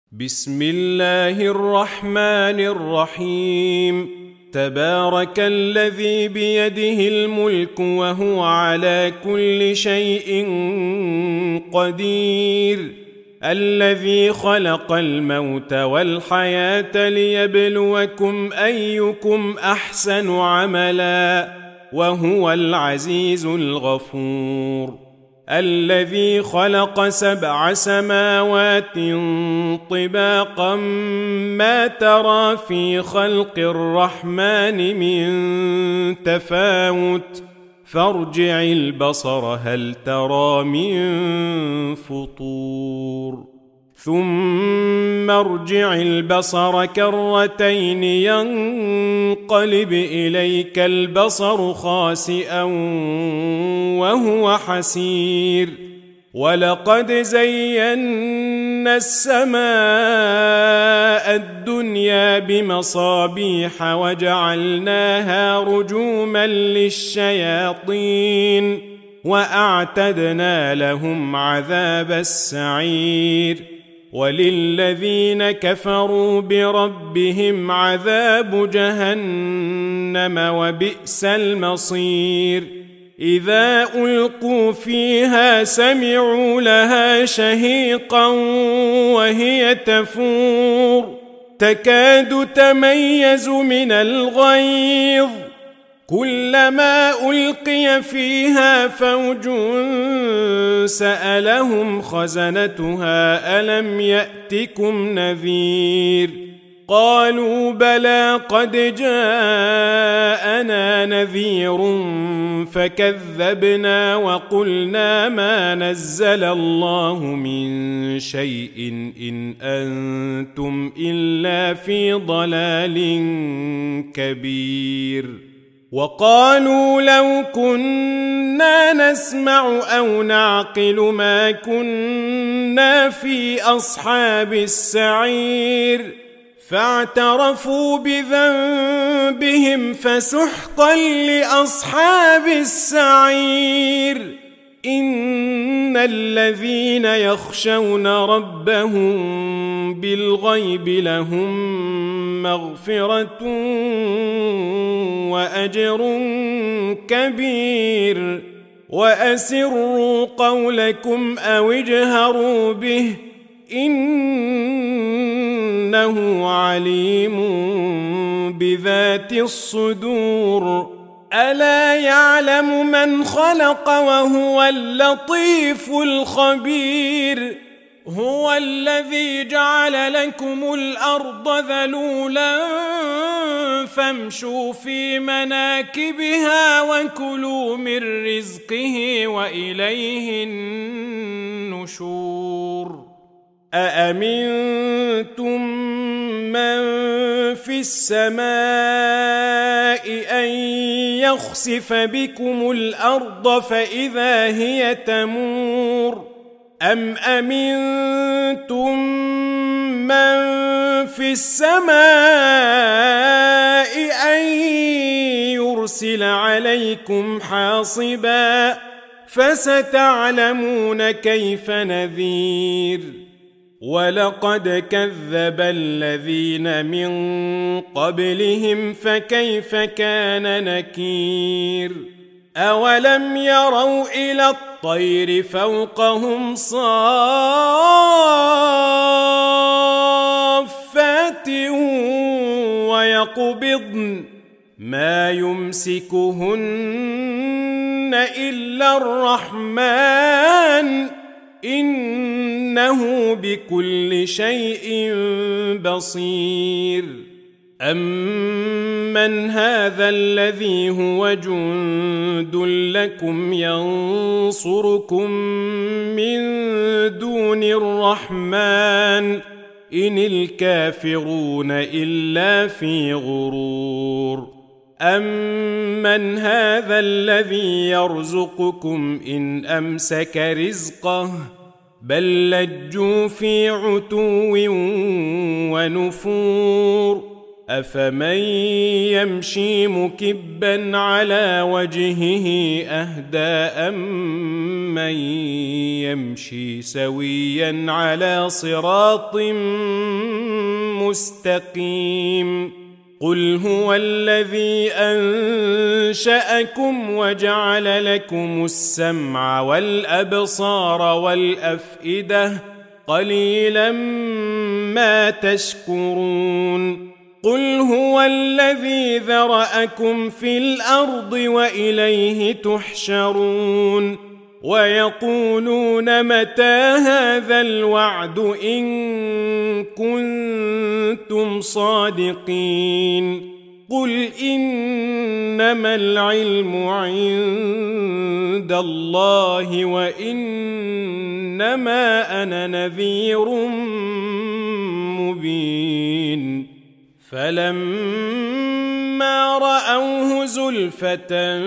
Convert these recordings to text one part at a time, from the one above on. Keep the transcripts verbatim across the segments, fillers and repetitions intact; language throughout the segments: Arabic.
بسم الله الرحمن الرحيم. تبارك الذي بيده الملك وهو على كل شيء قدير، الذي خلق الموت والحياة ليبلوكم أيكم أحسن عملا وهو العزيز الغفور، الذي خلق سبع سماوات طباقا ما ترى في خلق الرحمن من تفاوت فارجع البصر هل ترى من فطور، ثم ارجع البصر كرتين ينقلب إليك البصر خاسئا وهو حسير، ولقد زينا السماء الدنيا بمصابيح وجعلناها رجوما للشياطين وأعتدنا لهم عذاب السعير، وللذين كفروا بربهم عذاب جهنم وبئس المصير، إذا ألقوا فيها سمعوا لها شهيقا وهي تفور تكاد تميز من الغيظ، كلما ألقي فيها فوج سألهم خزنتها ألم يأتكم نذير، قالوا بلى قد جاءنا نذير فكذبنا وقلنا ما نزل الله من شيء إن أنتم إلا في ضلال كبير، وقالوا لو كنا نسمع أو نعقل ما كنا في أصحاب السعير، فاعترفوا بذنبهم فسحقا لأصحاب السعير، إن الذين يخشون ربهم بالغيب لهم مغفرة وأجر كبير، وأسروا قولكم أو اجهروا به إنه عليم بذات الصدور، ألا يعلم من خلق وهو اللطيف الخبير، هو الذي جعل لكم الأرض ذلولا فامشوا في مناكبها وكلوا من رزقه وإليه النشور، أأمنتم من في السماء أن يخسف بكم الأرض فإذا هي تمور، أم أمنتم من في السماء أن يرسل عليكم حاصبا فستعلمون كيف نذير، ولقد كذب الذين من قبلهم فكيف كان نكير، أولم يروا إلى الطير فوقهم صافات ويقبضن ما يمسكهن إلا الرحمن إنه بكل شيء بصير، أمن هذا الذي هو جند لكم ينصركم من دون الرحمن إن الكافرون إلا في غرور، أمن هذا الذي يرزقكم إن أمسك رزقه بل لجوا في عتو ونفور، أفمن يمشي مكبا على وجهه أهدى أمن يمشي سويا على صراط مستقيم قل هو الذي أنشأكم وجعل لكم السمع والأبصار والأفئدة قليلا ما تشكرون قل هو الذي ذرأكم في الأرض وإليه تحشرون ويقولون متى هذا الوعد إن كنتم صادقين قل إنما العلم عند الله وإنما أنا نذير مبين فلما رأوه زلفة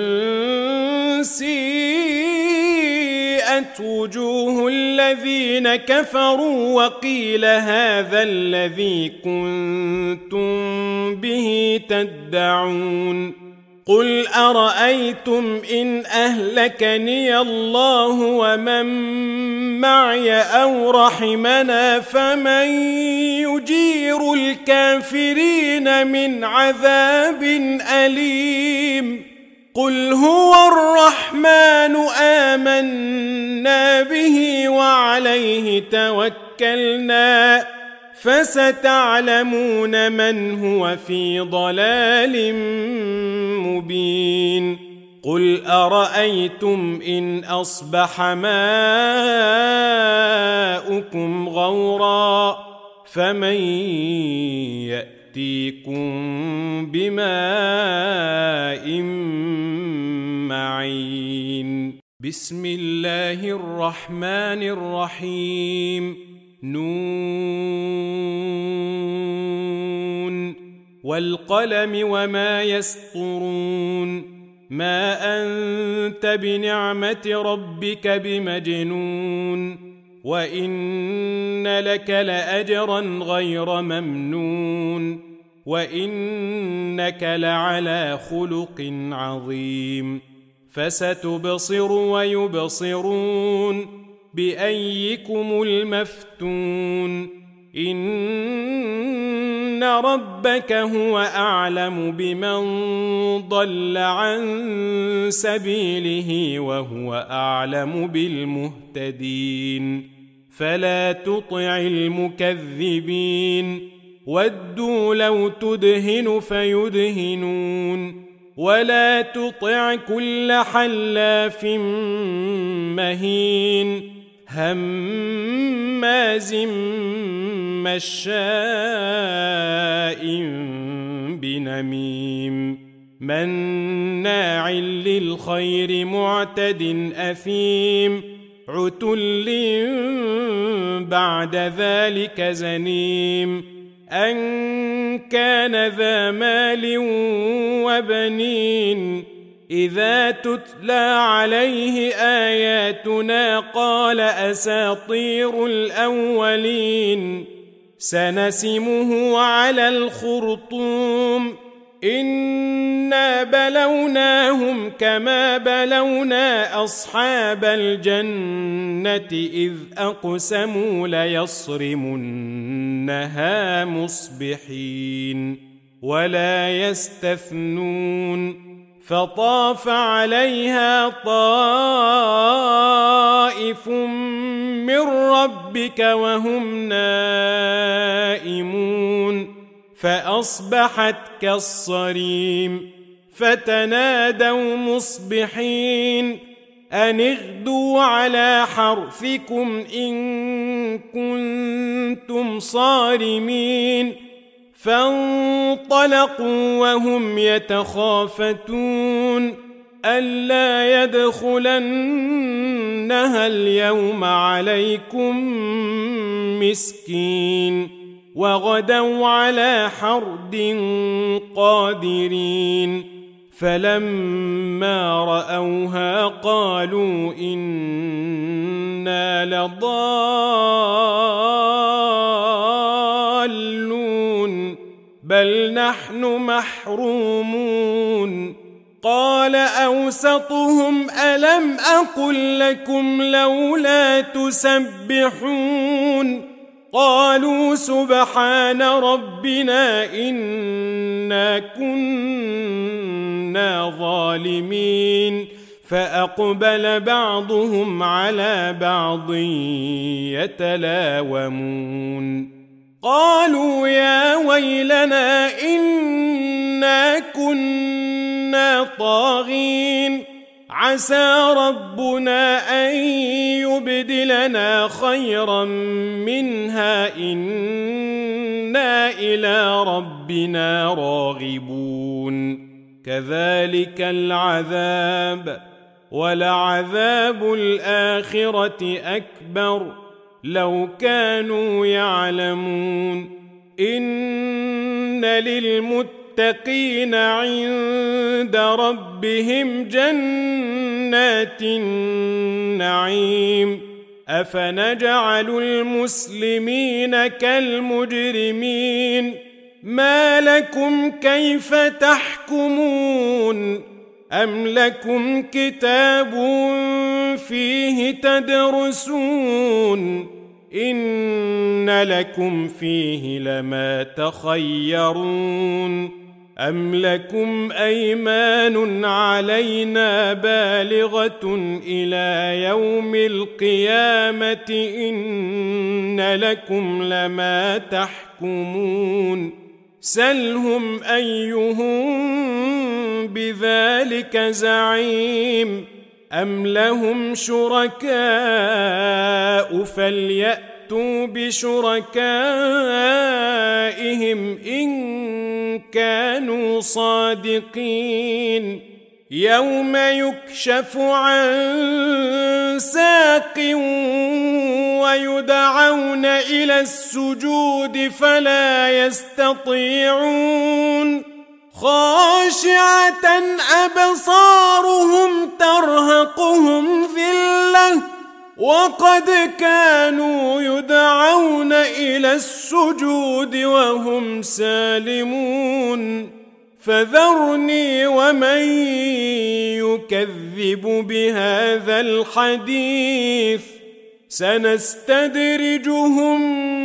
سيئت وجوه الذين كفروا وقيل هذا الذي كنتم به تدعون قل أرأيتم إن أهلكني الله ومن معي أو رحمنا فمن يجير الكافرين من عذاب أليم قل هو الرحمن آمنا به وعليه توكلنا فستعلمون من هو في ضلال مبين قل أرأيتم إن أصبح ماؤكم غورا فمن يأتيكم بماء معين بسم الله الرحمن الرحيم نون والقلم وما يسطرون ما أنت بنعمة ربك بمجنون وإن لك لأجرا غير ممنون وإنك لعلى خلق عظيم فستبصر ويبصرون بأيكم المفتون إن ربك هو أعلم بمن ضل عن سبيله وهو أعلم بالمهتدين فلا تطع المكذبين ودوا لو تدهن فيدهنون ولا تطع كل حلاف مهين هماز مشاء بنميم مناع للخير معتد أثيم عتل بعد ذلك زنيم أن كان ذا مال وبنين إذا تتلى عليه آياتنا قال أساطير الأولين سنسمه على الخرطوم إنا بلوناهم كما بلونا أصحاب الجنة إذ أقسموا ليصرمنها مصبحين ولا يستثنون فطاف عليها طائف من ربك وهم نائمون فأصبحت كالصريم فتنادوا مصبحين أن اغدوا على حرثكم إن كنتم صارمين فانطلقوا وهم يتخافتون ألا يدخلنها اليوم عليكم مسكين وغدوا على حرد قادرين فلما رأوها قالوا إنا لضالون بل نحن محرومون قال أوسطهم ألم أقل لكم لولا تسبحون قالوا سبحان ربنا إنا كنا ظالمين فأقبل بعضهم على بعض يتلاومون قالوا يا ويلنا إنا كنا طاغين عسى ربنا أن يبدلنا خيرا منها إنا إلى ربنا راغبون كذلك العذاب ولعذاب الآخرة أكبر لو كانوا يعلمون إن للمتقين عند ربهم جنات النعيم أفنجعل المسلمين كالمجرمين ما لكم كيف تحكمون أم لكم كتاب فيه تدرسون إن لكم فيه لما تخيرون أم لكم أيمان علينا بالغة إلى يوم القيامة إن لكم لما تحكمون سلهم أيهم بذلك زعيم أم لهم شركاء فليأتوا بشركائهم إن كانوا صادقين يوم يكشف عن ساق ويدعون إلى السجود فلا يستطيعون خاشعة أبصارهم ترهقهم ذلة وقد كانوا يدعون إلى السجود وهم سالمون فذرني ومن يكذب بهذا الحديث سنستدرجهم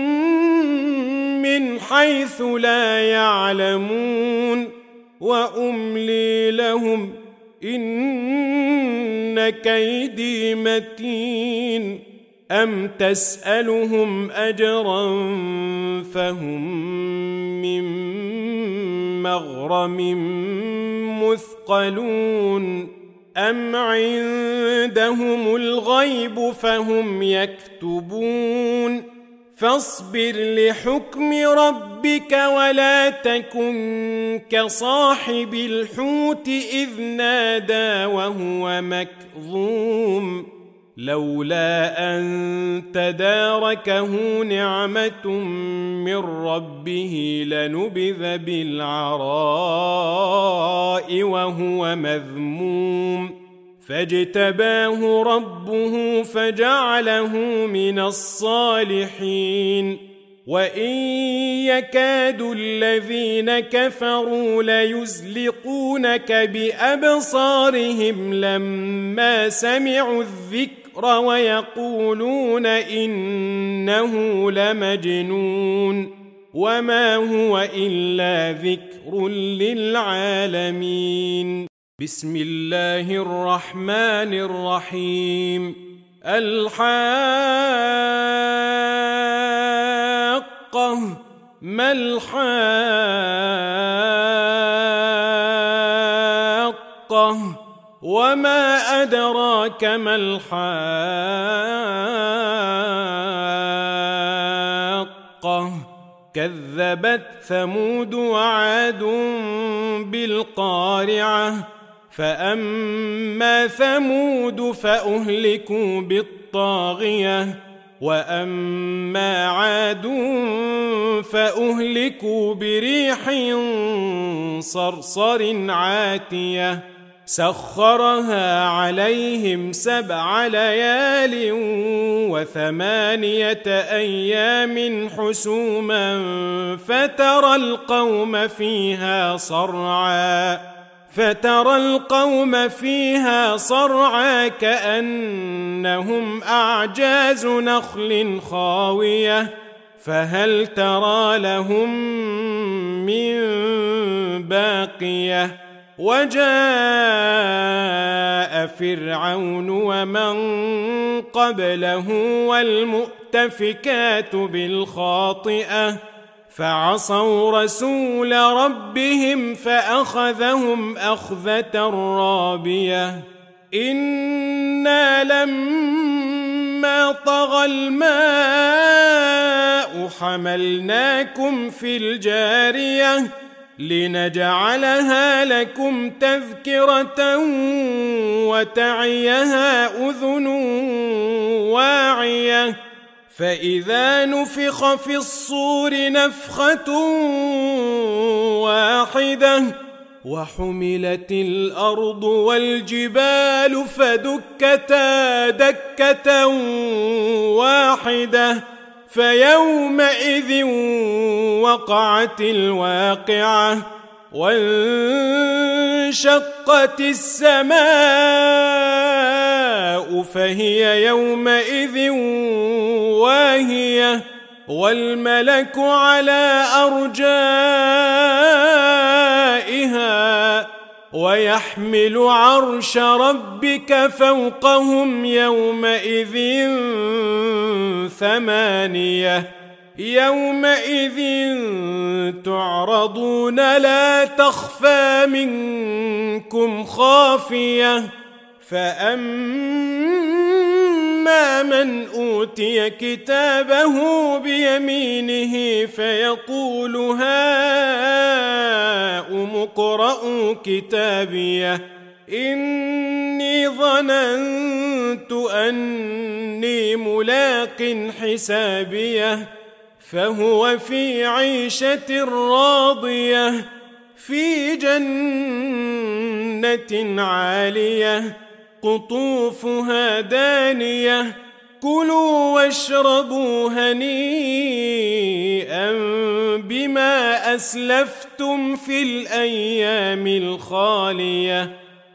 من حيث لا يعلمون وأملي لهم إن كيدي متين أم تسألهم أجرا فهم من مغرم مثقلون أم عندهم الغيب فهم يكتبون فاصبر لحكم ربك ولا تكن كصاحب الحوت إذ نادى وهو مكظوم لولا أن تداركه نعمة من ربه لنبذ بالعراء وهو مذموم فاجتباه ربه فجعله من الصالحين وإن يكاد الذين كفروا ليزلقونك بأبصارهم لما سمعوا الذكر ويقولون إنه لمجنون وما هو إلا ذكر للعالمين بسم الله الرحمن الرحيم الحاقة ما الحاقة وما أدراك ما الحاقة كذبت ثمود وعاد بالقارعة فأما ثمود فأهلكوا بالطاغية وأما عاد فأهلكوا بريح صرصر عاتية سخرها عليهم سبع ليال وثمانية أيام حسوما فترى القوم فيها صرعا فترى القوم فيها صرعا كأنهم أعجاز نخل خاوية فهل ترى لهم من باقية وجاء فرعون ومن قبله والمؤتفكات بالخاطئة فعصوا رسول ربهم فأخذهم أخذة رابية إنا لما طغى الماء حملناكم في الجارية لنجعلها لكم تذكرة وتعيها أذن واعية فإذا نفخ في الصور نفخة واحدة وحملت الأرض والجبال فدكتا دكة واحدة فيومئذ وقعت الواقعة وانشقت السماء فهي يومئذ واهية والملك على أرجائها ويحمل عرش ربك فوقهم يومئذ ثمانية يومئذ تعرضون لا تخفى منكم خافية فأما من أوتي كتابه بيمينه فيقول هاؤم اقرءوا كتابيه إني ظننت أني ملاق حسابيه فهو في عيشة راضية في جنة عالية قطوفها دانية كلوا واشربوا هنيئا بما أسلفتم في الأيام الخالية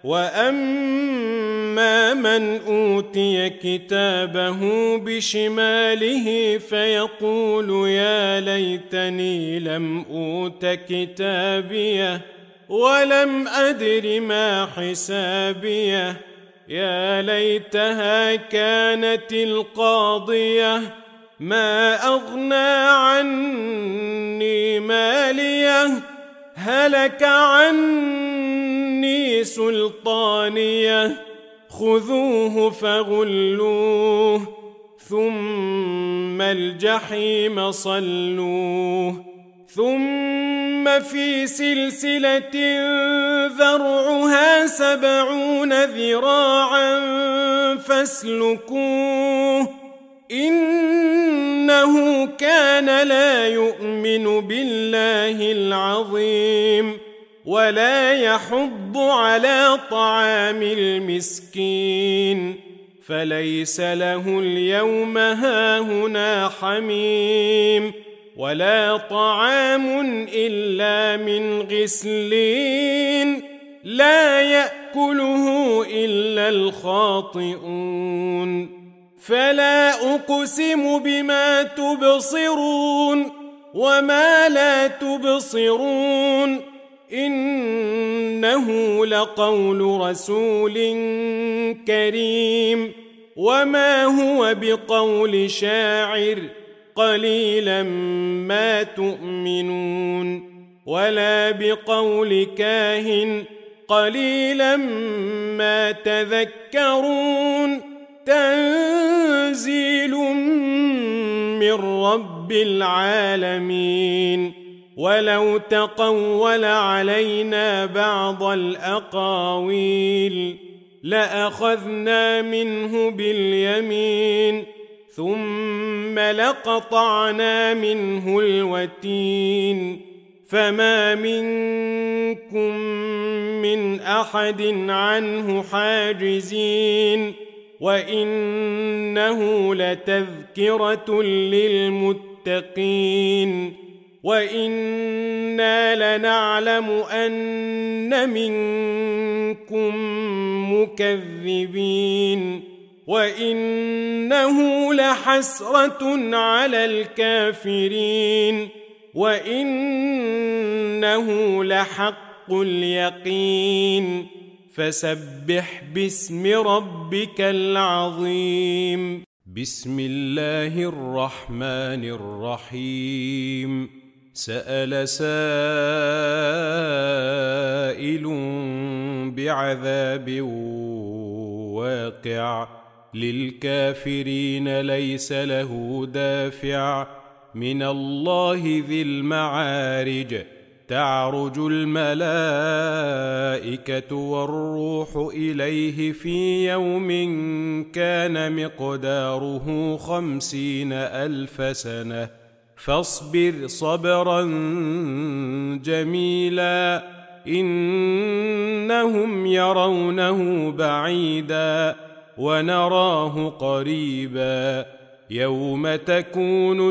وأما من أوتي كتابه بشماله فيقول يا ليتني لم أوت كتابيه ولم أدر ما حسابيه يا ليتها كانت القاضية ما أغنى عني ماليه هلك عني سلطانيه خذوه فغلوه ثم الجحيم صلوه ثم في سلسلة ذرعها سبعون ذراعا فاسلكوه إنه كان لا يؤمن بالله العظيم ولا يحض على طعام المسكين فليس له اليوم هاهنا حميم ولا طعام إلا من غسلين لا يأكله إلا الخاطئون فلا أقسم بما تبصرون وما لا تبصرون إنه لقول رسول كريم وما هو بقول شاعر قليلا ما تؤمنون ولا بقول كاهن قليلا ما تذكرون تنزيل من رب العالمين ولو تقول علينا بعض الأقاويل لأخذنا منه باليمين ثم لقطعنا منه الوتين فما منكم من أحد عنه حاجزين وإنه لتذكرة للمتقين وإنا لنعلم أن منكم مكذبين وإنه لحسرة على الكافرين وإنه لحق اليقين فسبح باسم ربك العظيم. بسم الله الرحمن الرحيم. سأل سائل بعذاب واقع للكافرين ليس له دافع من الله ذي المعارج تعرج الملائكة والروح إليه في يوم كان مقداره خمسين ألف سنة فاصبر صبرا جميلا إنهم يرونه بعيدا ونراه قريبا يوم تكون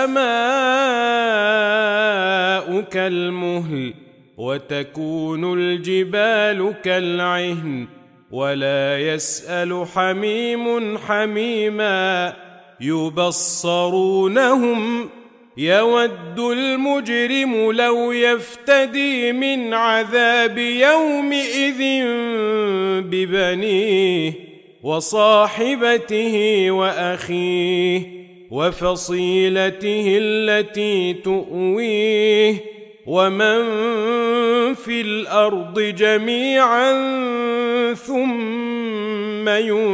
السماء كالمهل وتكون الجبال كالعهن ولا يسأل حميم حميما يبصرونهم يود المجرم لو يفتدي من عذاب يومئذ ببنيه وصاحبته وأخيه وفصيلته التي تؤويه ومن في الأرض جميعا ثم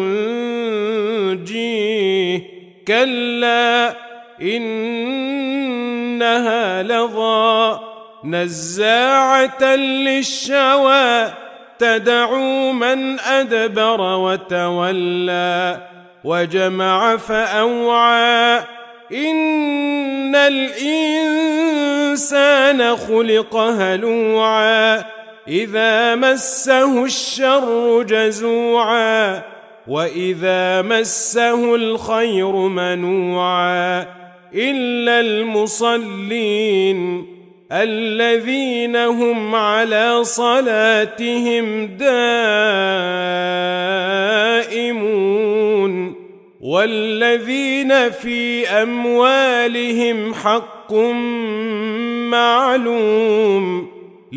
ينجيه كلا إنها لظى نزاعة للشوى تدعو من أدبر وتولى وجمع فأوعى إن الإنسان خلق هلوعا إذا مسه الشر جزوعا وإذا مسه الخير منوعا إلا المصلين الذين هم على صلاتهم دائمون والذين في أموالهم حق معلوم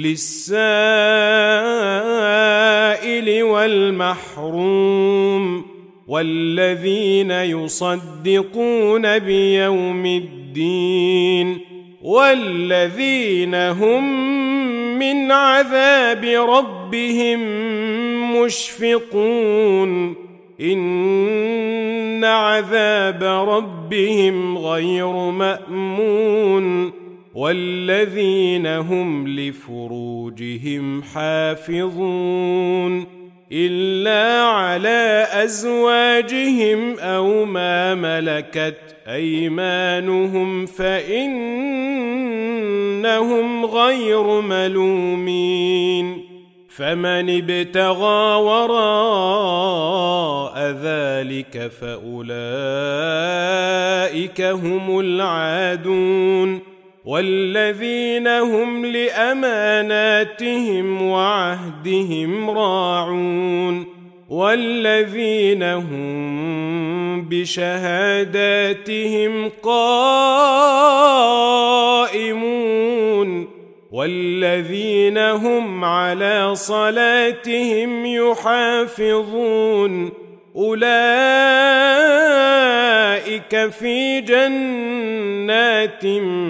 للسائل والمحروم والذين يصدقون بيوم الدين والذين هم من عذاب ربهم مشفقون إن عذاب ربهم غير مأمون والذين هم لفروجهم حافظون إلا على أزواجهم أو ما ملكت أيمانهم فإنهم غير ملومين فمن ابتغى وراء ذلك فأولئك هم العادون والذين هم لأماناتهم وعهدهم راعون والذين هم بشهاداتهم قائمون والذين هم على صلاتهم يحافظون أولئك في جنات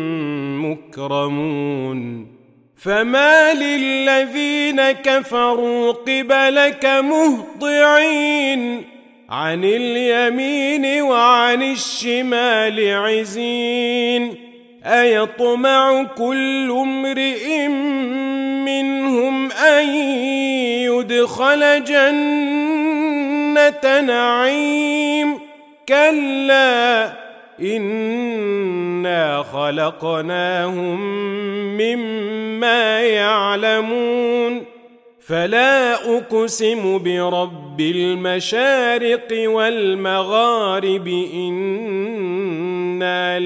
مكرمون فما للذين كفروا قبلك مهطعين عن اليمين وعن الشمال عزين أيطمع كل امرئ منهم أن يدخل جنة نعيم كلا إنا خلقناهم مما يعلمون فلا أقسم برب المشارق والمغارب إنا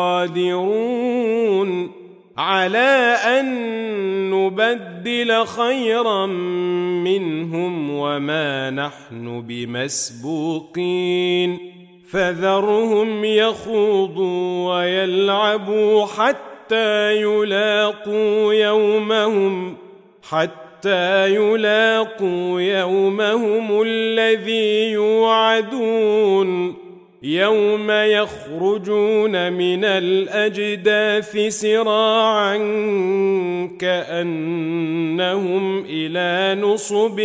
لقادرون على أن نبدل خيرا منهم وما نحن بمسبوقين فذرهم يخوضوا ويلعبوا حتى يلاقوا يومهم حتى يلاقوا يومهم الذي يوعدون يوم يخرجون من الأجداث سراعا كأنهم إلى نصب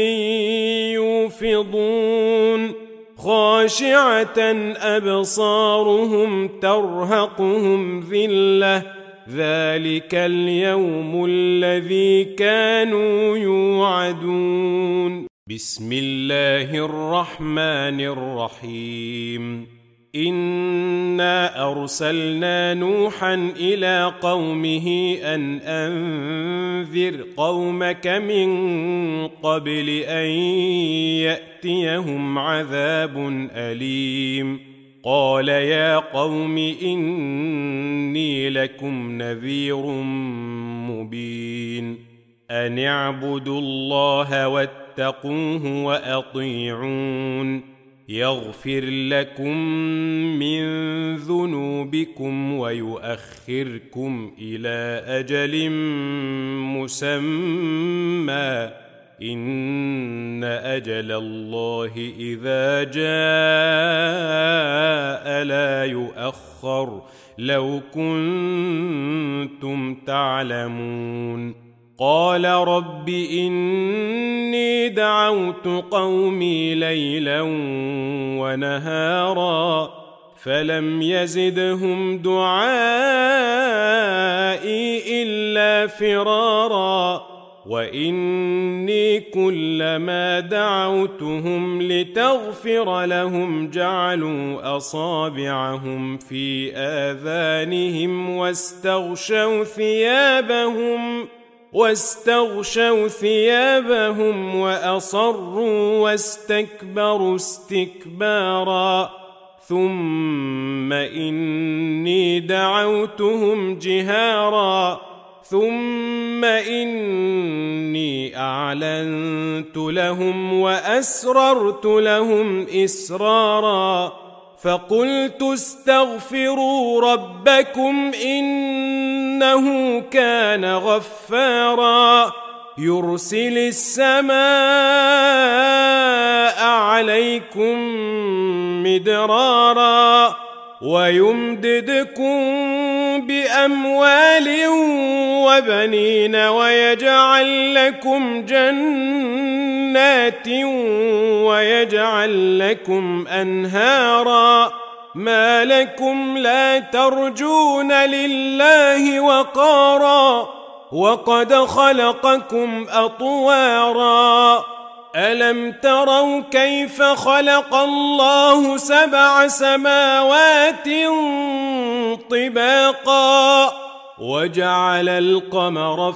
يوفضون خاشعة أبصارهم ترهقهم ذلة ذلك اليوم الذي كانوا يوعدون. بسم الله الرحمن الرحيم. إنا أرسلنا نوحا إلى قومه أن أنذر قومك من قبل أن يأتيهم عذاب أليم قال يا قوم إني لكم نذير مبين أن اعبدوا الله واتقوه وأطيعون يغفر لكم من ذنوبكم ويؤخركم إلى أجل مسمى إن أجل الله إذا جاء لا يؤخر لو كنتم تعلمون. قال رب إني دعوت قومي ليلا ونهارا فلم يزدهم دعائي إلا فرارا وإني كلما دعوتهم لتغفر لهم جعلوا أصابعهم في آذانهم واستغشوا ثيابهم واستغشوا ثيابهم وأصروا واستكبروا استكبارا ثم إني دعوتهم جهارا ثم إني أعلنت لهم وأسررت لهم إسرارا فقلت استغفروا ربكم إنه كان غفارا يرسل السماء عليكم مدرارا ويمددكم بأموال وبنين ويجعل لكم جنات ويجعل لكم أنهارا ما لكم لا ترجون لله وقارا وقد خلقكم أطوارا ألم تروا كيف خلق الله سبع سماوات طباقا وجعل القمر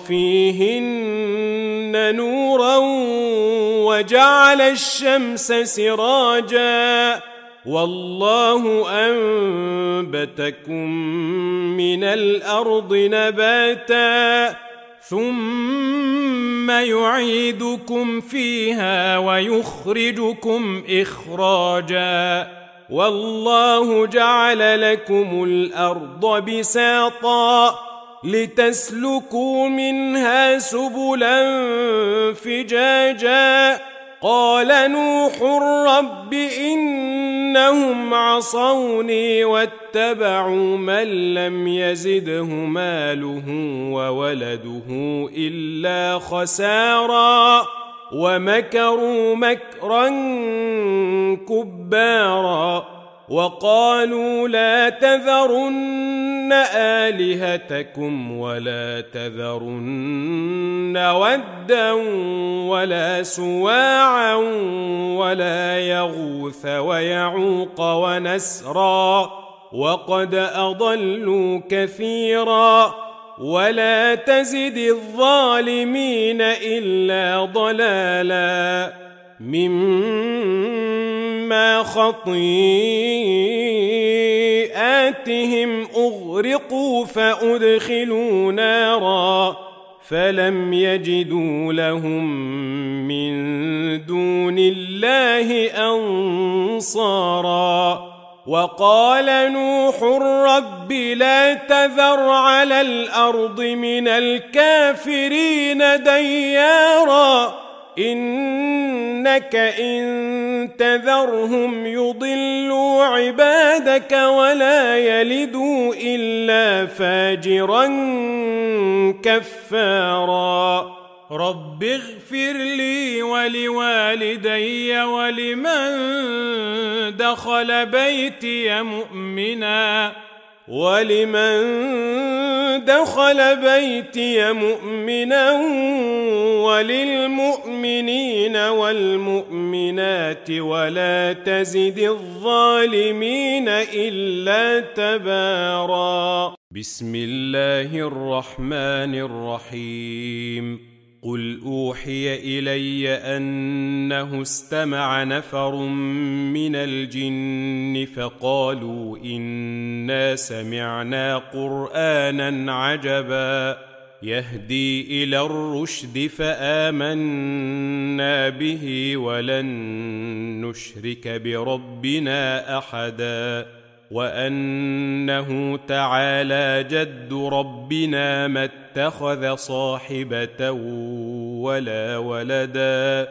فيهن نورا وجعل الشمس سراجا والله أنبتكم من الأرض نباتا ثم يعيدكم فيها ويخرجكم إخراجا والله جعل لكم الأرض بساطا لتسلكوا منها سبلا فجاجا قال نوح رب إنهم عصوني واتبعوا من لم يزده ماله وولده إلا خسارا ومكروا مكرا كبارا وقالوا لا تذرن آلهتكم ولا تذرن ودا ولا سواعا ولا يغوث ويعوق ونسرا وقد أضلوا كثيرا ولا تزد الظالمين إلا ضلالا مما خطيئاتهم أغرقوا فأدخلوا نارا فلم يجدوا لهم من دون الله أنصارا وقال نوح رب لا تذر على الأرض من الكافرين ديارا إنك إن تذرهم يضلوا عبادك ولا يلدوا إلا فاجرا كفارا رب اغفر لي ولوالدي ولمن دخل بيتي مؤمنا ولمن دخل بيتي مؤمنا وللمؤمنين والمؤمنات ولا تزد الظالمين إلا تبارا بسم الله الرحمن الرحيم قل أوحي إلي أنه استمع نفر من الجن فقالوا إنا سمعنا قرآنا عجبا يهدي إلى الرشد فآمنا به ولن نشرك بربنا أحدا وأنه تعالى جد ربنا ما اتخذ صاحبة ولا ولدا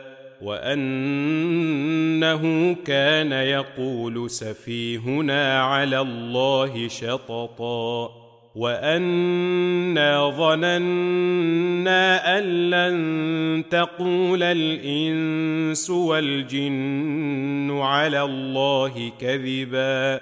وأنه كان يقول سفيهنا على الله شططا وأنا ظننا أن لن تقول الإنس والجن على الله كذبا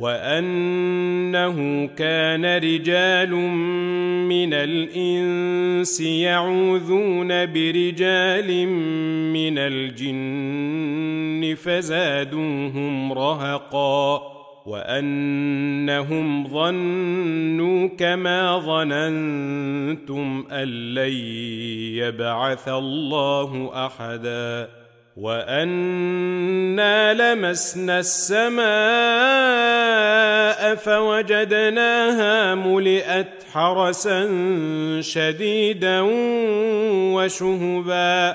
وأنه كان رجال من الإنس يعوذون برجال من الجن فزادوهم رهقا وأنهم ظنوا كما ظننتم أن لن يبعث الله أحدا وأنا لمسنا السماء فوجدناها ملئت حرسا شديدا وشهبا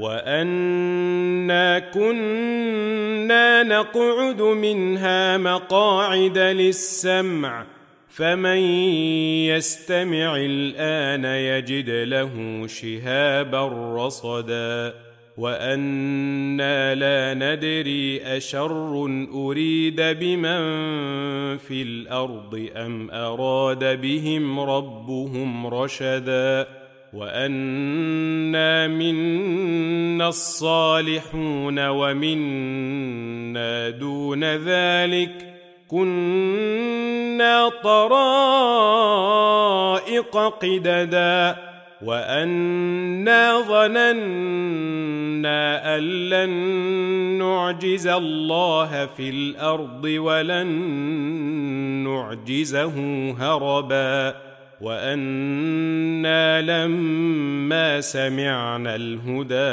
وأنا كنا نقعد منها مقاعد للسمع فمن يستمع الآن يجد له شهابا رصدا وأنا لا ندري أشر أريد بمن في الأرض أم أراد بهم ربهم رشدا وأنا منا الصالحون ومنا دون ذلك كنا طرائق قددا وأنا ظننا أن لن نعجز الله في الأرض ولن نعجزه هربا وأنا لما سمعنا الهدى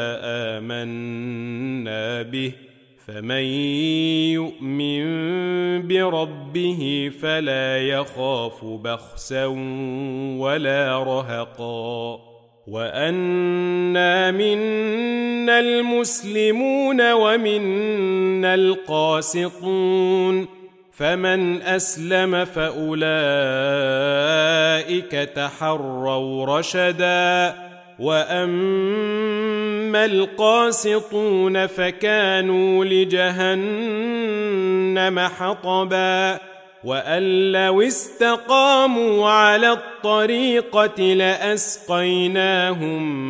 آمنا به فمن يؤمن بربه فلا يخاف بخسا ولا رهقا وأنا منا المسلمون ومنا القاسطون فمن أسلم فأولئك تحروا رشدا وأما القاسطون فكانوا لجهنم حطبا وأن لو استقاموا على الطريقة لأسقيناهم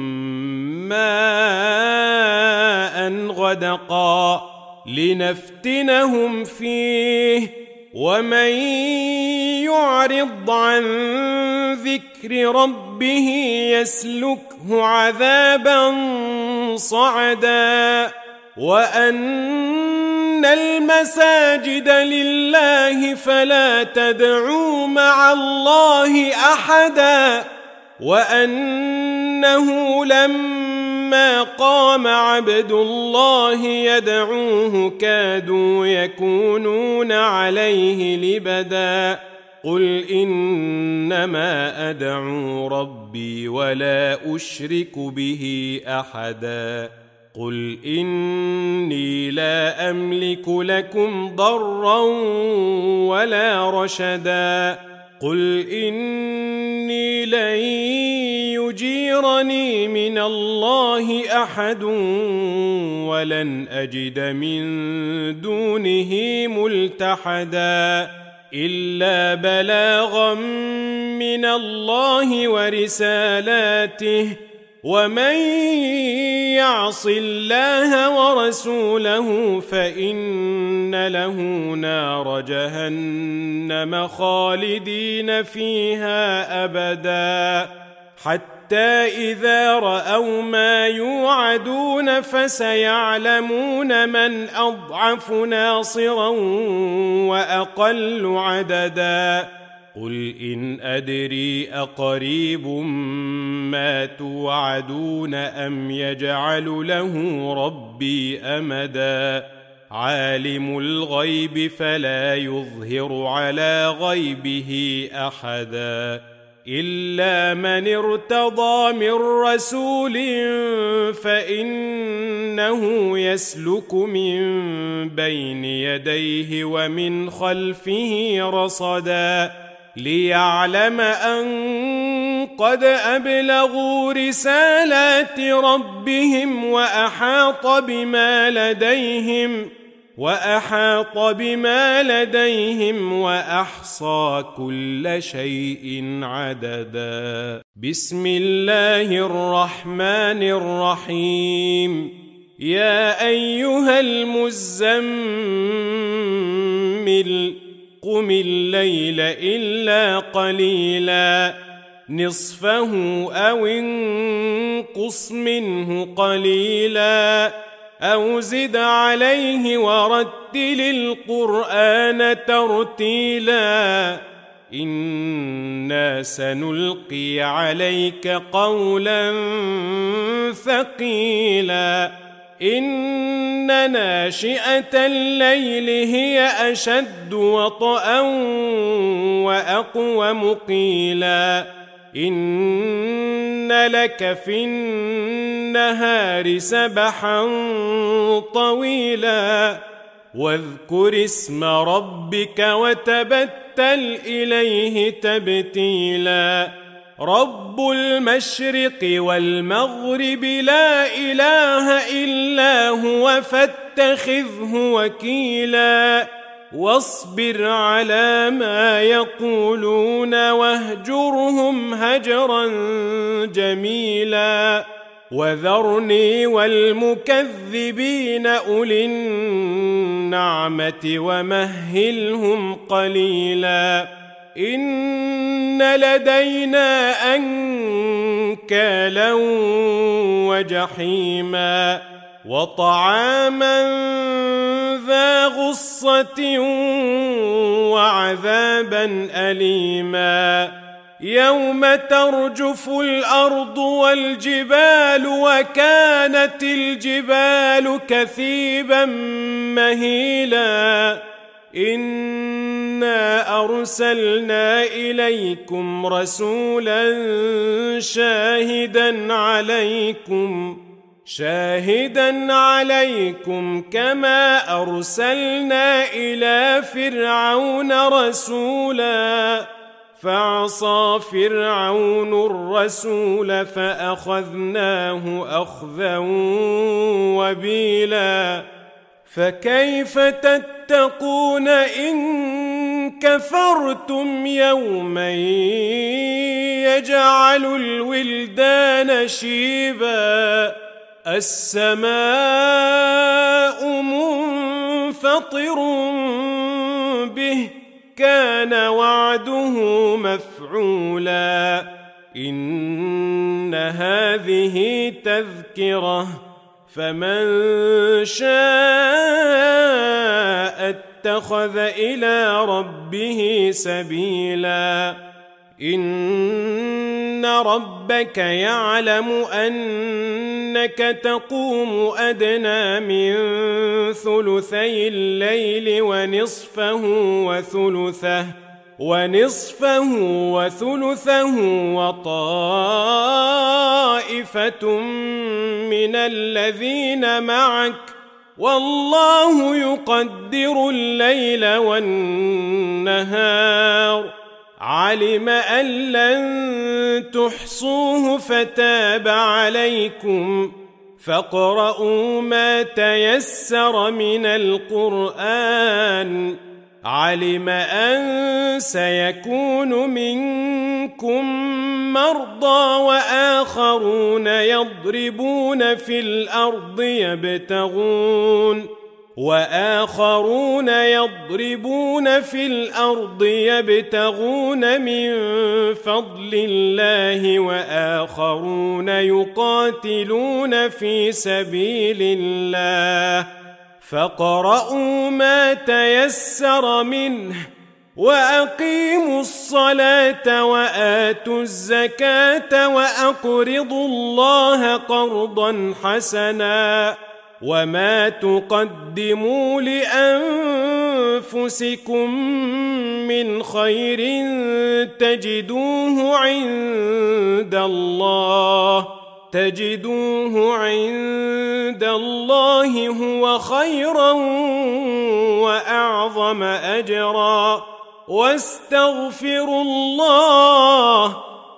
ماء غدقا لنفتنهم فيه ومن يعرض عن ذكر ربه يسلكه عذابا صعدا وأن وأن المساجد لله فلا تدعوا مع الله أحدا وأنه لما قام عبد الله يدعوه كادوا يكونون عليه لبدا قل إنما أدعو ربي ولا أشرك به أحدا قل إني لا أملك لكم ضرا ولا رشدا قل إني لن يجيرني من الله أحد ولن أجد من دونه ملتحدا إلا بلاغا من الله ورسالاته ومن يعص الله ورسوله فإن له نار جهنم خالدين فيها أبدا حتى إذا رأوا ما يوعدون فسيعلمون من أضعف ناصرا وأقل عددا قل إن أدري أقريب ما توعدون أم يجعل له ربي أمدا عالم الغيب فلا يظهر على غيبه أحدا إلا من ارتضى من رسول فإنه يسلك من بين يديه ومن خلفه رصدا ليعلم أن قد أبلغوا رسالات ربهم وأحاط بما لديهم وأحاط بما لديهم وأحصى كل شيء عددا بسم الله الرحمن الرحيم يا أيها المزمل قم الليل إلا قليلا نصفه أو انقص منه قليلا أو زد عليه ورتل القرآن ترتيلا إنا سنلقي عليك قولا ثقيلا إن ناشئة الليل هي أشد وطئا وأقوم قيلا إن لك في النهار سبحا طويلا واذكر اسم ربك وتبتل إليه تبتيلا رب المشرق والمغرب لا إله إلا هو فاتخذه وكيلا واصبر على ما يقولون واهجرهم هجرا جميلا وذرني والمكذبين أولي النعمة ومهلهم قليلا إن لدينا أنكالا وجحيما وطعاما ذا غصة وعذابا أليما يوم ترجف الأرض والجبال وكانت الجبال كثيبا مهيلا إنا أرسلنا إليكم رسولا شاهدا عليكم شاهدا عليكم كما أرسلنا إلى فرعون رسولا فعصى فرعون الرسول فأخذناه أخذا وبيلا فكيف تتقون إن كفرتم يوما يجعل الولدان شيبا السماء منفطر به كان وعده مفعولا إن هذه تذكرة فمن شاء اتخذ إلى ربه سبيلا إن ربك يعلم أنك تقوم أدنى من ثلثي الليل ونصفه وثلثه ونصفه وثلثه وطائفة من الذين معك والله يقدر الليل والنهار علم أن لن تحصوه فتاب عليكم فاقرؤوا ما تيسر من القرآن علم أن سيكون منكم مرضى وآخرون يضربون في الأرض يبتغون وآخرون يضربون في الأرض يبتغون من فضل الله وآخرون يقاتلون في سبيل الله فاقرؤوا ما تيسر منه وأقيموا الصلاة وآتوا الزكاة وأقرضوا الله قرضا حسنا وما تقدموا لأنفسكم من خير تجدوه عند الله تجدوه عند الله هو خيرا وأعظم أجرا واستغفروا الله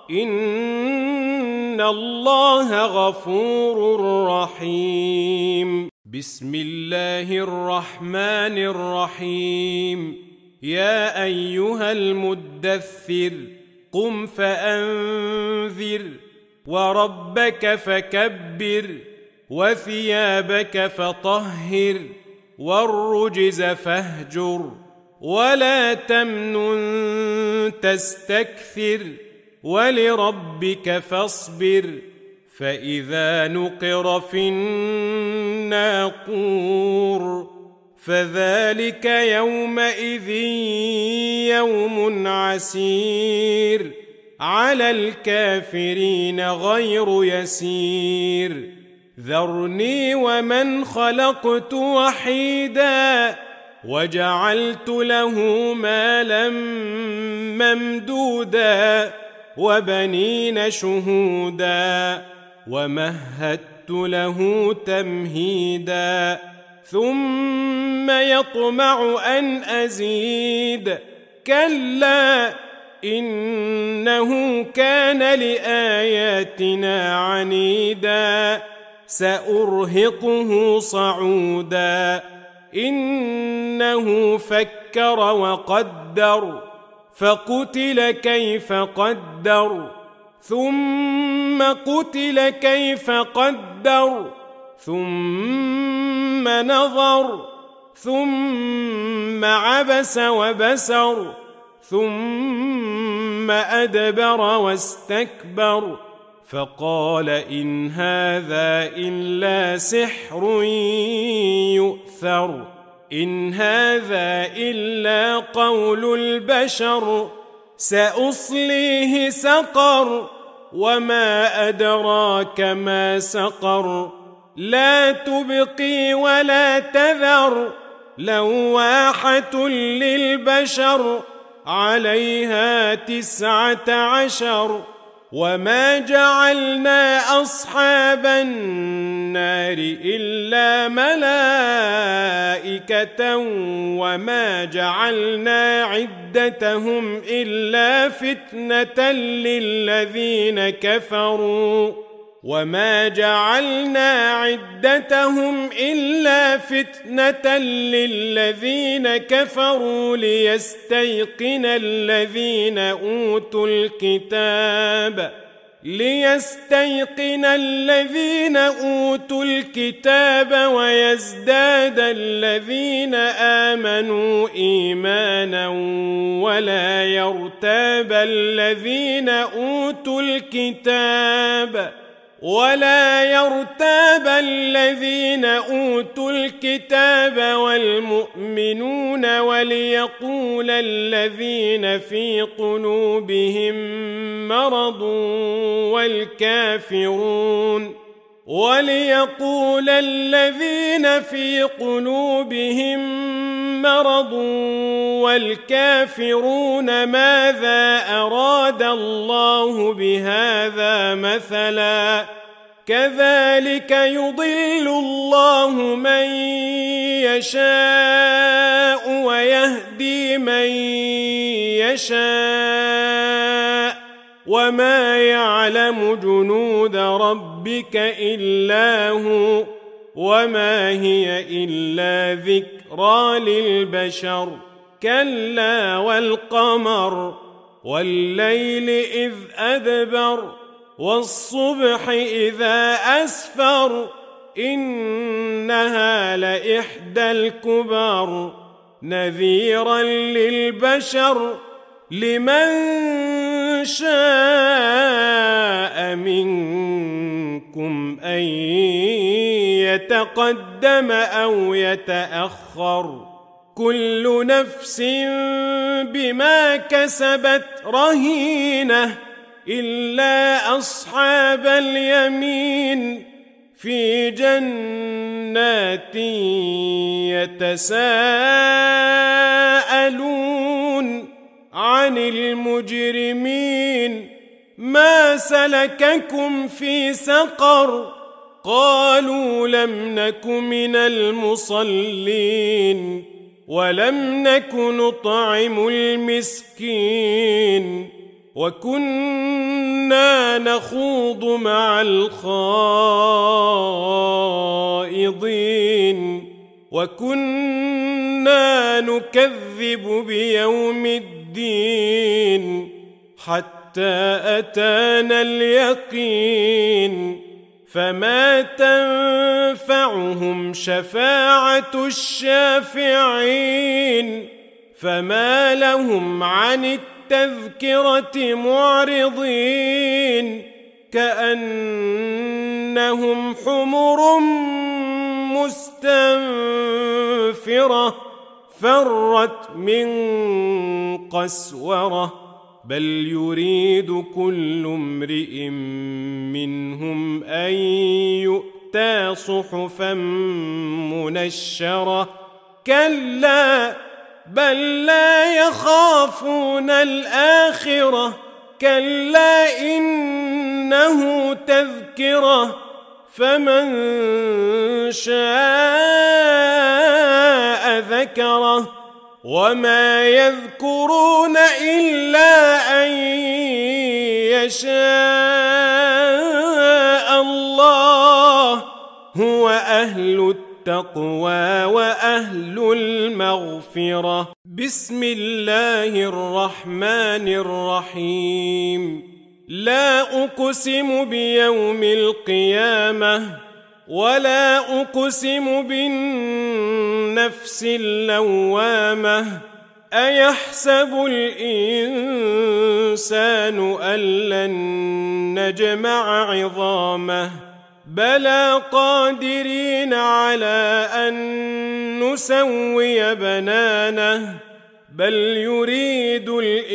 إن الله غفور رحيم بسم الله الرحمن الرحيم يا أيها المدثر قم فأنذر وربك فكبر وثيابك فطهر والرجز فاهجر ولا تمنن تستكثر ولربك فاصبر فإذا نقر في الناقور فذلك يومئذ يوم عسير على الكافرين غير يسير ذرني ومن خلقت وحيدا وجعلت له مالا ممدودا وبنين شهودا ومهدت له تمهيدا ثم يطمع أن أزيد كلا إنه كان لآياتنا عنيدا سأرهقه صعودا إنه فكر وقدر فقتل كيف قدر ثم قتل كيف قدر ثم نظر ثم عبس وبسر ثم أدبر واستكبر فقال إن هذا إلا سحر يؤثر إن هذا إلا قول البشر سأصليه سقر وما أدراك ما سقر لا تبقي ولا تذر لواحة للبشر عليها تسعة عشر وما جعلنا أصحاب النار إلا ملائكة وما جعلنا عدتهم إلا فتنة للذين كفروا وما جعلنا عدتهم إلا فتنة للذين كفروا ليستيقن الذين أوتوا الكتاب ليستيقن الذين أوتوا الكتاب ويزداد الذين آمنوا إيمانا ولا يرتاب الذين أوتوا الكتاب ولا يرتاب الذين أوتوا الكتاب والمؤمنون وليقول الذين في قلوبهم مرض والكافرون وليقول الذين في قلوبهم مرض والكافرون ماذا أراد الله بهذا مثلا كذلك يضل الله من يشاء ويهدي من يشاء وما يعلم جنود ربك إلا هو وما هي إلا ذكرى للبشر كلا والقمر والليل إذ أدبر والصبح إذا أسفر إنها لإحدى الكبر نذيرا للبشر لمن شاء منكم أن يتقدم أو يتأخر كل نفس بما كسبت رهينة إلا أصحاب اليمين في جنات يتساءلون عن المجرمين ما سلككم في سقر قالوا لم نك من المصلين ولم نك نطعم المسكين وكنا نخوض مع الخائضين وكنا نكذب بيوم الدين حتى أتانا اليقين فما تنفعهم شفاعة الشافعين فما لهم عن التذكرة معرضين كأنهم حمر مستنفرة فرت من قسورة بل يريد كل امرئ منهم أن يؤتى صحفا منشرة كلا بل لا يخافون الآخرة كلا إنه تذكرة فمن شاء ذكره وما يذكرون إلا أن يشاء الله هو أهل التقوى وأهل المغفرة بسم الله الرحمن الرحيم لا أقسم بيوم القيامة ولا أقسم بالنفس اللوامة أيحسب الإنسان أن لن نجمع عظامه بلى قادرين على أن نسوي بنانه بل يريد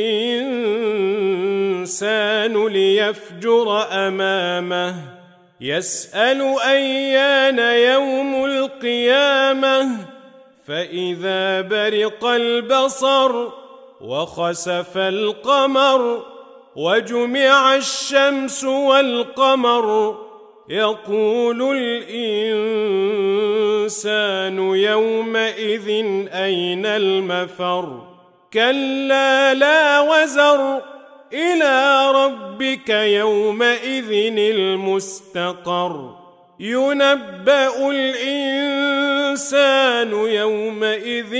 الإنسان ليفجر أمامه يسأل أيان يوم القيامة فإذا برق البصر وخسف القمر وجمع الشمس والقمر يقول الإنسان يومئذ أين المفر كلا لا وزر إلى ربك يومئذ المستقر ينبأ الإنسان يومئذ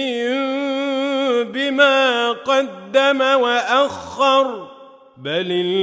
بما قدم وأخر بل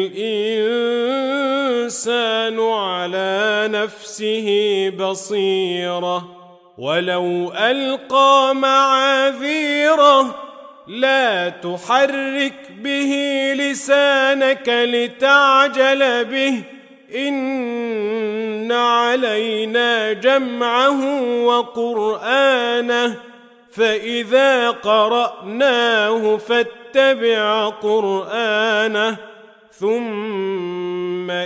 الإنسان على نفسه بصيرة ولو ألقى معاذيره لا تحرك به لسانك لتعجل به إن علينا جمعه وقرآنه فإذا قرأناه فاتبع قرآنه ثم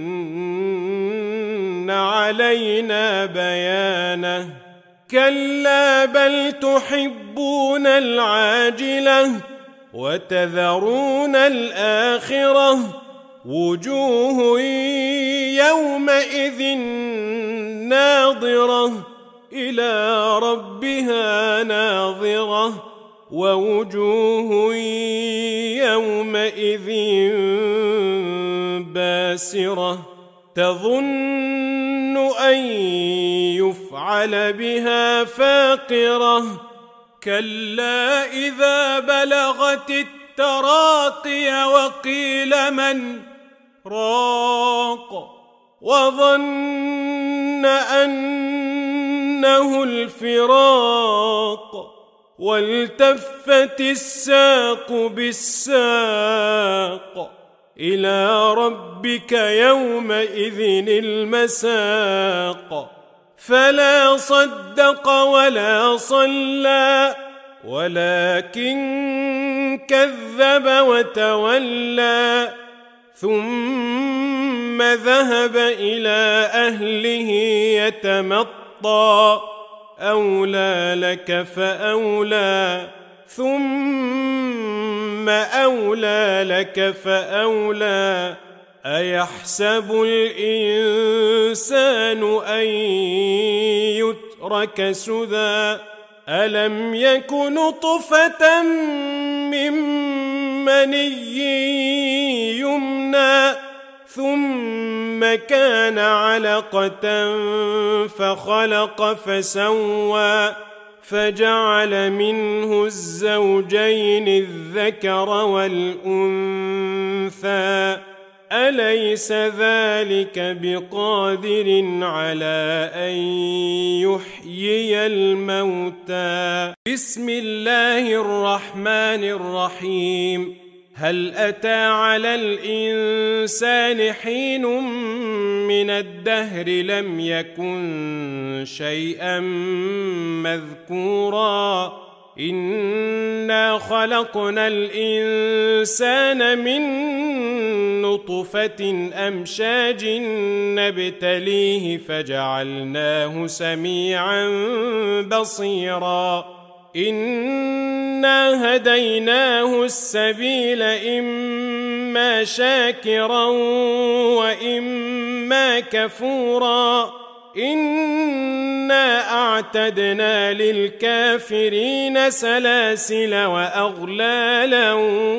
إن علينا بيانه كلا بل تحبون العاجلة وتذرون الآخرة وجوه يومئذ ناظرة إلى ربها ناظرة ووجوه يومئذ باسرة تظن أن يفعل بها فاقرة كلا إذا بلغت التراقي وقيل من راق وظن أنه الفراق والتفت الساق بالساق إلى ربك يومئذ المساق فلا صدق ولا صلى ولكن كذب وتولى ثم ذهب إلى أهله يتمطى أولى لك فأولى ثم أولى لك فأولى أيحسب الإنسان أن يترك سدى ألم يك نطفة من مني يمنى ثم كان علقة فخلق فسوى فجعل منه الزوجين الذكر والأنثى أليس ذلك بقادر على أن يحيي الموتى بسم الله الرحمن الرحيم هل أتى على الإنسان حين من الدهر لم يكن شيئا مذكورا إنا خلقنا الإنسان من نطفة أمشاج نبتليه فجعلناه سميعا بصيرا إنا هديناه السبيل إما شاكرا وإما كفورا إنا أعتدنا للكافرين سلاسل وأغلالا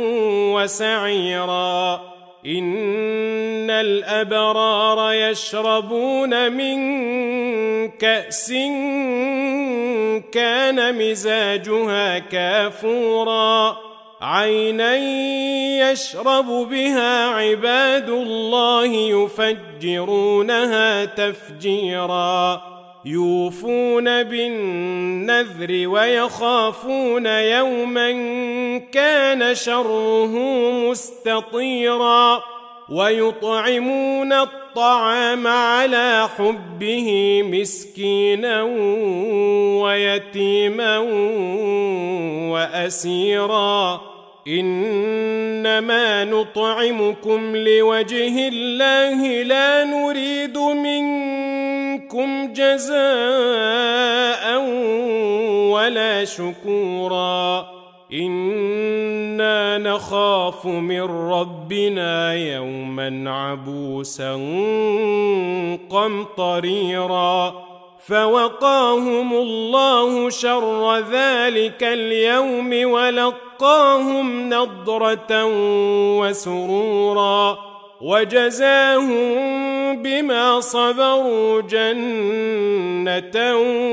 وسعيرا إن الأبرار يشربون من كأس كان مزاجها كافورا عينا يشرب بها عباد الله يفجرونها تفجيرا يوفون بالنذر ويخافون يوما كان شره مستطيرا ويطعمون الطعام على حبه مسكينا ويتيما وأسيرا إنما نطعمكم لوجه الله لا نريد منكم جزاء ولا شكورا إنا نخاف من ربنا يوما عبوسا قمطريرا فوقاهم الله شر ذلك اليوم ولقاهم نضرة وسرورا وجزاهم بما صبروا جنة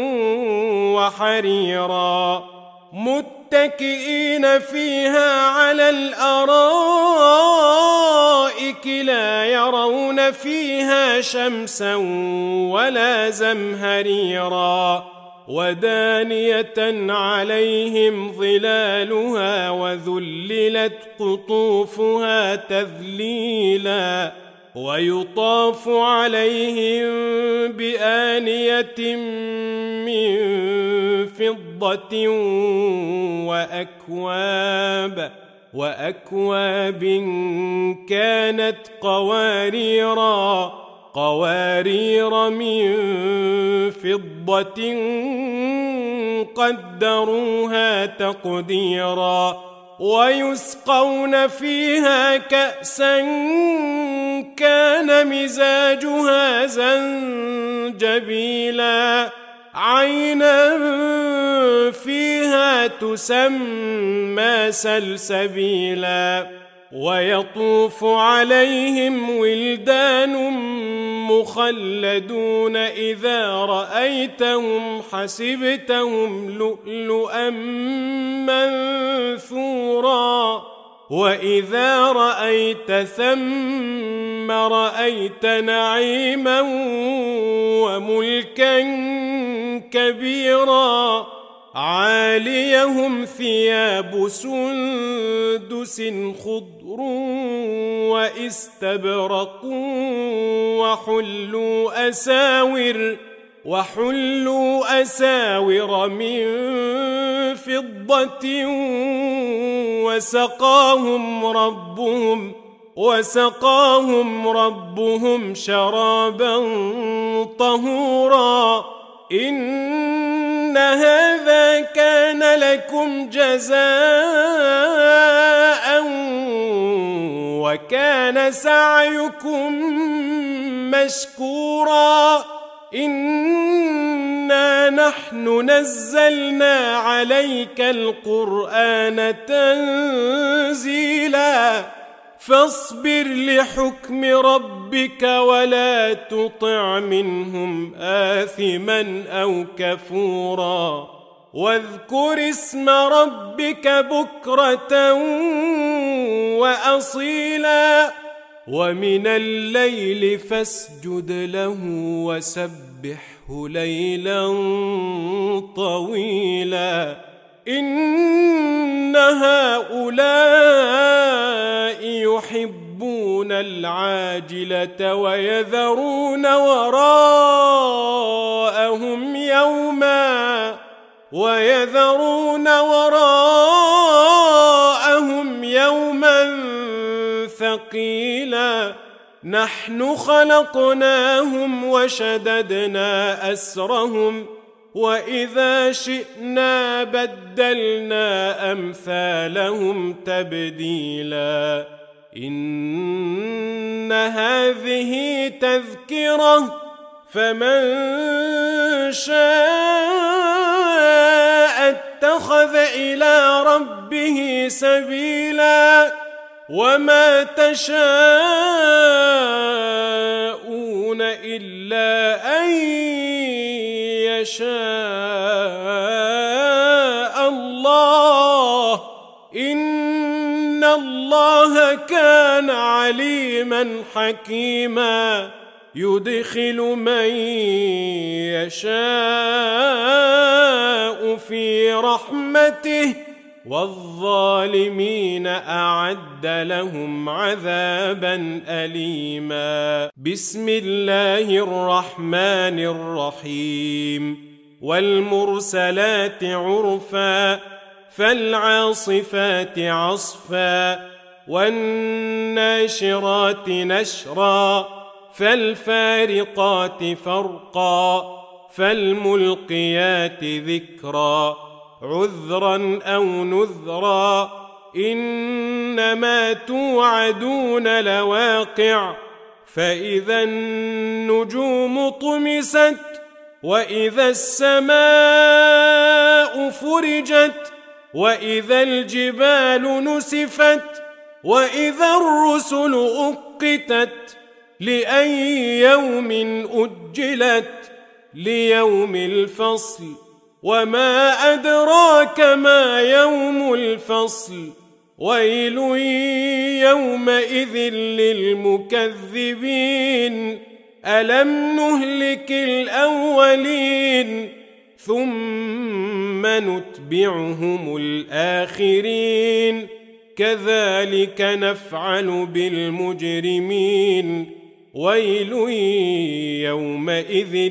وحريرا متكئين فيها على الأرائك لا يرون فيها شمسا ولا زمهريرا ودانية عليهم ظلالها وذللت قطوفها تذليلا ويطاف عليهم بآنية من فضة وأكواب وأكواب كانت قواريرا قوارير من فضة قدروها تقديرا ويسقون فيها كأسا كان مزاجها زنجبيلا عينا فيها تسمى سلسبيلا ويطوف عليهم ولدان مخلدون إذا رأيتهم حسبتهم لؤلؤا منثورا وإذا رأيت ثم رأيت نعيما وملكا كبيرا عاليهم ثياب سندس خضر واستبرق وحلوا أساور وحلوا أساور من فضة وسقاهم ربهم وسقاهم ربهم شرابا طهورا إن هذا كان لكم جزاء وكان سعيكم مشكورا إنا نحن نزلنا عليك القرآن تنزيلا فاصبر لحكم ربك ولا تطع منهم آثما أو كفورا واذكر اسم ربك بكرة وأصيلا ومن الليل فاسجد له وسبحه ليلا طويلا إن هؤلاء يحبون العاجلة ويذرون وراءهم يوما ويذرون وراءهم يوما ثقيلا نحن خلقناهم وشددنا أسرهم وإذا شئنا بدلنا أمثالهم تبديلا إن هذه تذكرة فمن شاء اتخذ إلى ربه سبيلا وما تشاءون إلا أن يشاء الله إن الله كان عليما حكيما يدخل من يشاء في رحمته والظالمين أعد لهم عذابا أليما بسم الله الرحمن الرحيم والمرسلات عرفا فالعاصفات عصفا والناشرات نشرا فالفارقات فرقا فالملقيات ذكرا عذرا أو نذرا إنما توعدون لواقع فإذا النجوم طمست وإذا السماء فرجت وإذا الجبال نسفت وإذا الرسل أقتت لأي يوم أجلت ليوم الفصل وما أدراك ما يوم الفصل ويل يومئذ للمكذبين ألم نهلك الأولين ثم نتبعهم الآخرين كذلك نفعل بالمجرمين ويل يومئذ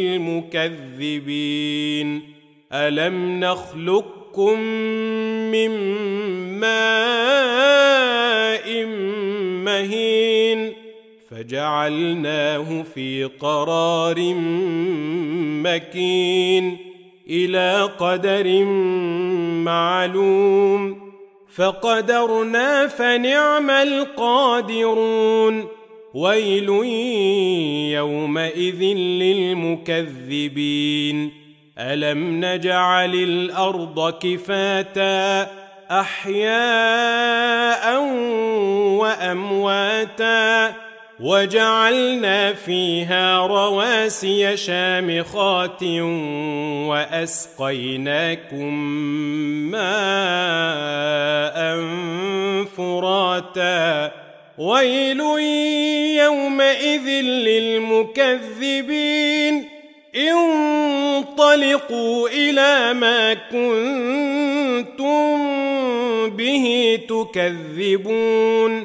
للمكذبين ألم نخلقكم من ماء مهين فجعلناه في قرار مكين إلى قدر معلوم فقدرنا فنعم القادرون ويل يومئذ للمكذبين ألم نجعل الأرض كفاتا أحياء وأمواتا وجعلنا فيها رواسي شامخات وأسقيناكم ماء فراتا ويل يومئذ للمكذبين انطلقوا إلى ما كنتم به تكذبون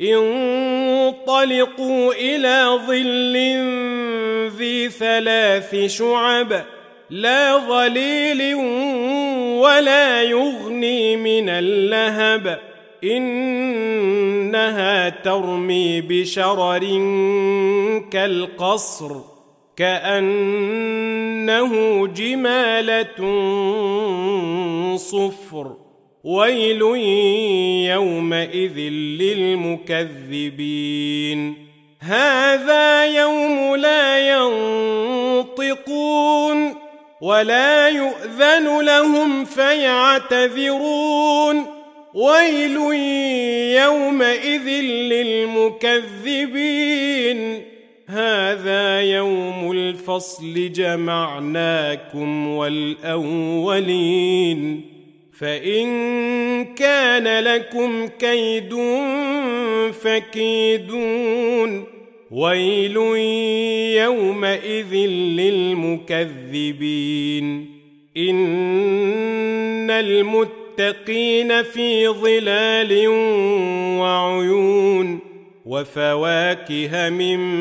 انطلقوا إلى ظل ذي ثلاث شعب لا ظليل ولا يغني من اللهب إنها ترمي بشرر كالقصر كأنه جمالة صفر ويل يومئذ للمكذبين هذا يوم لا ينطقون ولا يؤذن لهم فيعتذرون ويل يومئذ للمكذبين هذا يوم الفصل جمعناكم والأولين فإن كان لكم كيد فكيدون ويل يومئذ للمكذبين إن المتقين في ظلال وعيون وفواكه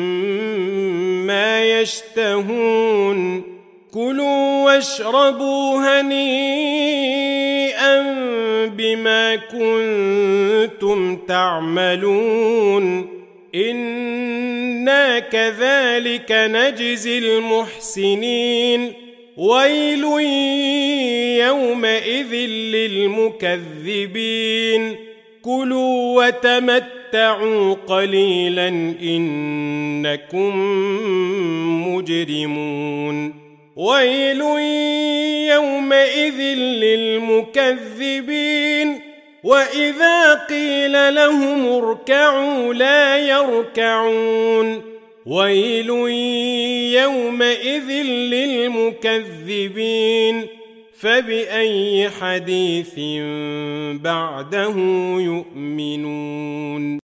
مما يشتهون كلوا واشربوا هنيئا بما كنتم تعملون إنا كذلك نجزي المحسنين ويل يومئذ للمكذبين كلوا وتمتعوا قليلا إنكم مجرمون ويل يومئذ للمكذبين وإذا قيل لهم اركعوا لا يركعون ويل يومئذ للمكذبين فبأي حديث بعده يؤمنون